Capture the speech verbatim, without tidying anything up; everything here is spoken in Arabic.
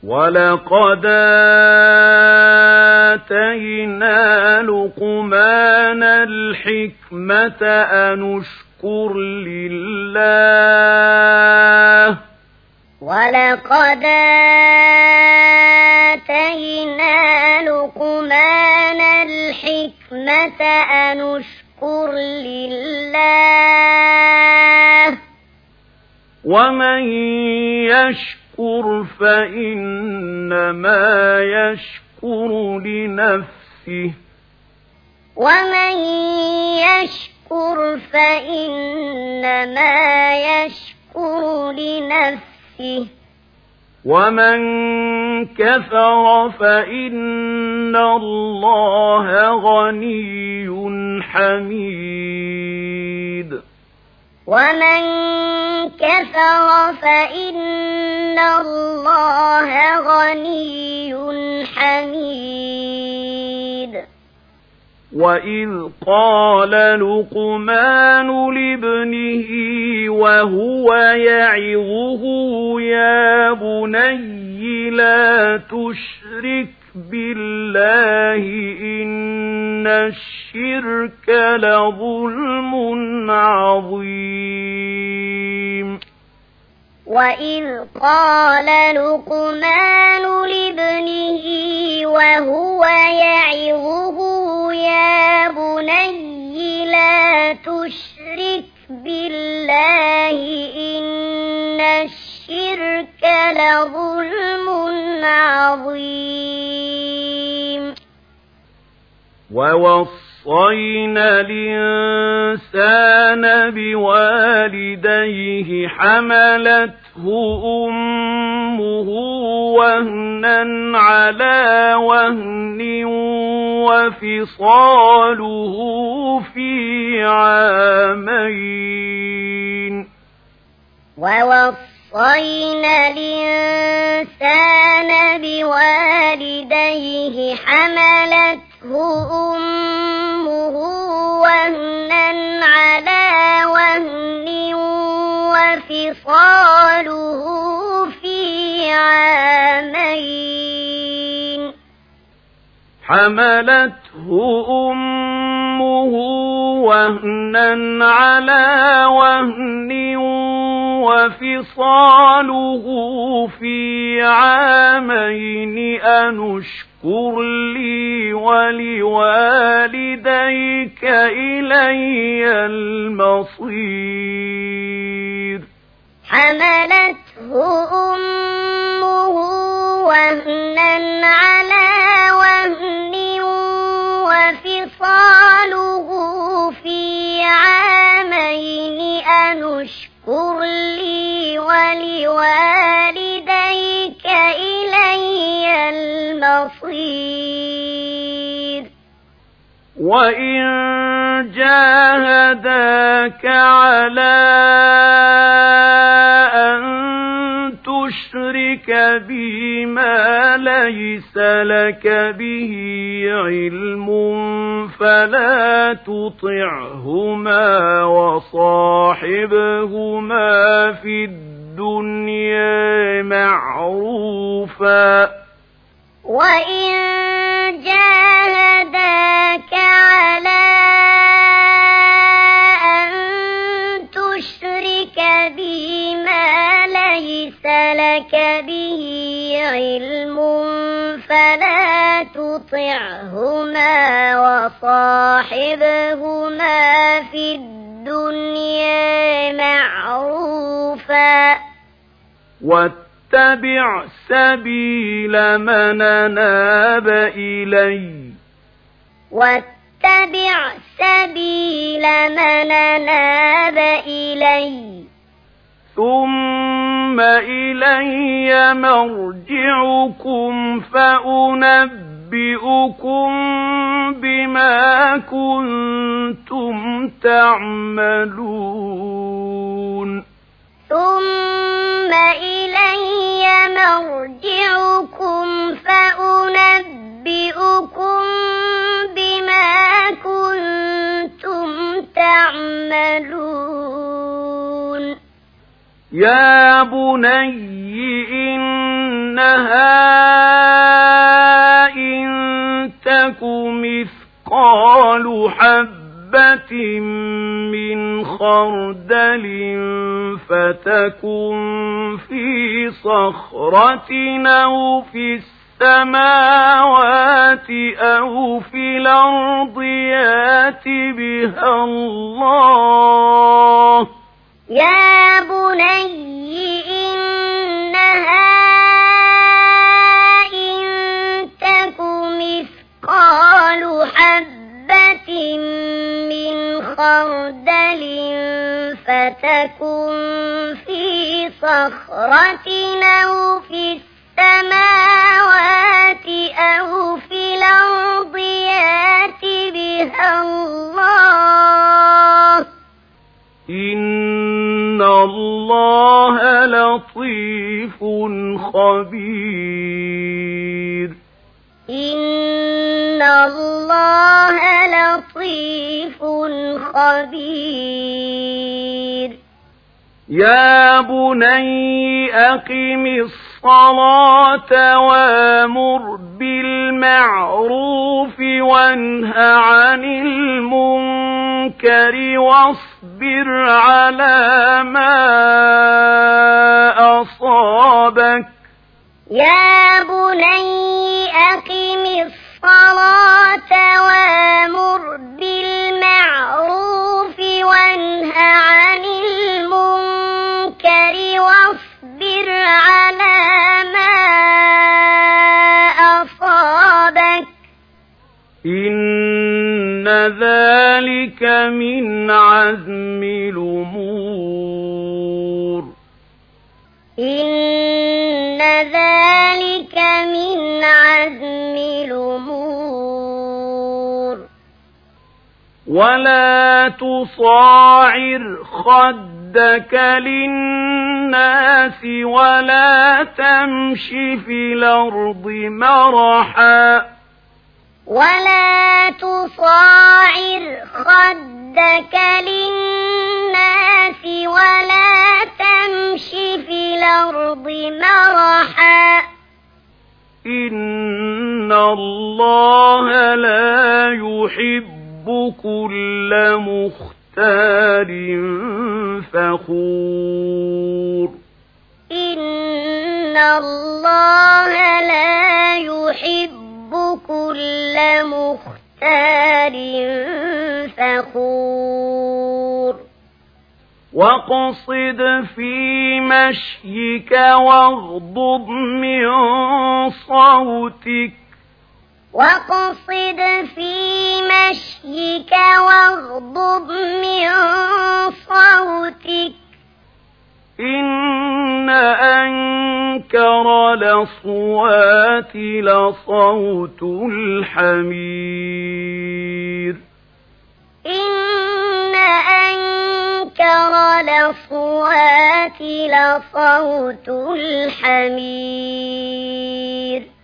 وَلَقَدْ آتَيْنَا لُقْمَانَ الْحِكْمَةَ أَنِ اشْكُرْ لِلَّهِ وَلَقَدْ آتَيْنَا لُقْمَانَ الْحِكْمَةَ أَنِ اشْكُرْ لِلَّهِ وَمَن يَشْكُرْ فَإِنَّمَا يَشْكُرُ لِنَفْسِهِ وَمَن يَشْكُرْ فَإِنَّمَا يَشْكُرُ لِنَفْسِهِ وَمَن كَفَرَ فَإِنَّ اللَّهَ غَنِيٌّ حَمِيدٌ وَمَن كَفَرَ فَإِنَّ اللَّهَ غَنِيٌّ حَمِيدٌ وَإِذْ قَالَ لُقْمَانُ لِابْنِهِ وَهُوَ يَعِظُهُ يَا بُنَيَّ لَا تُشْرِكْ بِاللَّهِ إِنَّ الشِّرْكَ لَظُلْمٌ عَظِيمٌ وَإِذْ قَالَ لُقْمَانُ لِابْنِهِ وَهُوَ يَعِظُهُ يَا بُنَيَّ لَا تُشْرِكْ بِاللَّهِ إِنَّ الشِّرْكَ لَظُلْمٌ عَظِيمٌ وَوَصَّيْنَا الْإِنسَانَ بِوَالِدَيْهِ حَمَلَتْهُ أُمُّهُ وَهْنًا عَلَى وَهْنٍ وَفِصَالُهُ فِي عَامَيْنِ وَوَصَّيْنَا الْإِنسَانَ بِوَالِدَيْهِ حَمَلَتْهُ أُمُّهُ وَهْنًا عَلَى وَهْنٍ وَفِصَالُهُ فِي عَامَيْنِ حَمَلَتْهُ أُمُّهُ وَهْنًا عَلَى وَهْنٍ وَفِصَالُهُ فِي عَامَيْنِ أَنِ اشْكُرْ لِي وَلِوَالِدَيْكَ إِلَيَّ الْمَصِيرُ حَمَلَتْهُ أُمُّهُ وَهْنًا عَلَى وَهْنٍ وَفِصَالُهُ فِي عَامَيْنِ أَنِ اشْكُرْ لِي وَلِوَالِدَيْكَ إِلَيَّ الْمَصِيرُ وَإِن جَاهَدَاكَ عَلَىٰ أَن تُشْرِكَ بِي مَا لَيْسَ لَكَ بِهِ عِلْمٌ فَلَا تُطِعْهُمَا وَصَاحِبْهُمَا فِي الدُّنْيَا مَعْرُوفًا وَإِن جَاهَدَاكَ عَلَىٰ أَن تُشْرِكَ بِي مَا لَيْسَ لَكَ بِهِ عِلْمٌ فَلَا تُطِعْهُمَا وَصَاحِبْهُمَا فِي الدُّنْيَا مَعْرُوفًا وَاتَّبِعْ سَبِيلَ مَنْ أَنَابَ إِلَيَّ وَاتَّبِعْ سَبِيلَ مَنْ أَنَابَ إِلَيَّ ثُمَّ إِلَيَّ مَرْجِعُكُمْ فَأُنَبِّئُكُم بِمَا كُنتُمْ تَعْمَلُونَ ثُمَّ إِلَيَّ مَرْجِعُكُمْ فَأُنَبِّئُكُم بِمَا كُنتُمْ تَعْمَلُونَ يَا بُنَيَّ إِنَّهَا إن تك مثقال حبة من خردل فتكن في صخرة أو في السماوات أو في الأرض يأت بها الله يا بني إنها إن تك مثقال حبة من خردل فتكن في صخرة أو في السماوات أو في الأرض يأت بها الله إن الله لطيف خبير إن الله لطيف خبير يا بني أقم الصلاة وأمر بالمعروف وانه عن المنكر واصبر على ما أصابك يا بني أقم الصلاة وأمر بالمعروف وانه عن المنكر واصبر على ما أصابك إن ذلك من عزم الأمور إن ذلك من عزم الأمور ولا تصاعر خدك للناس ولا تمش في الأرض مرحا ولا تصاعر خدك للناس ولا تمش في الأرض مرحا إن الله لا يحب كل مختال فخور إن الله لا يحب كل مختال فخور واقصد في مشيك واغضض من صوتك واقصد في مشيك واغضض من صوتك إن أنكر الأصوات لصوت الحمير إن أنكر الأصوات لصوت الحمير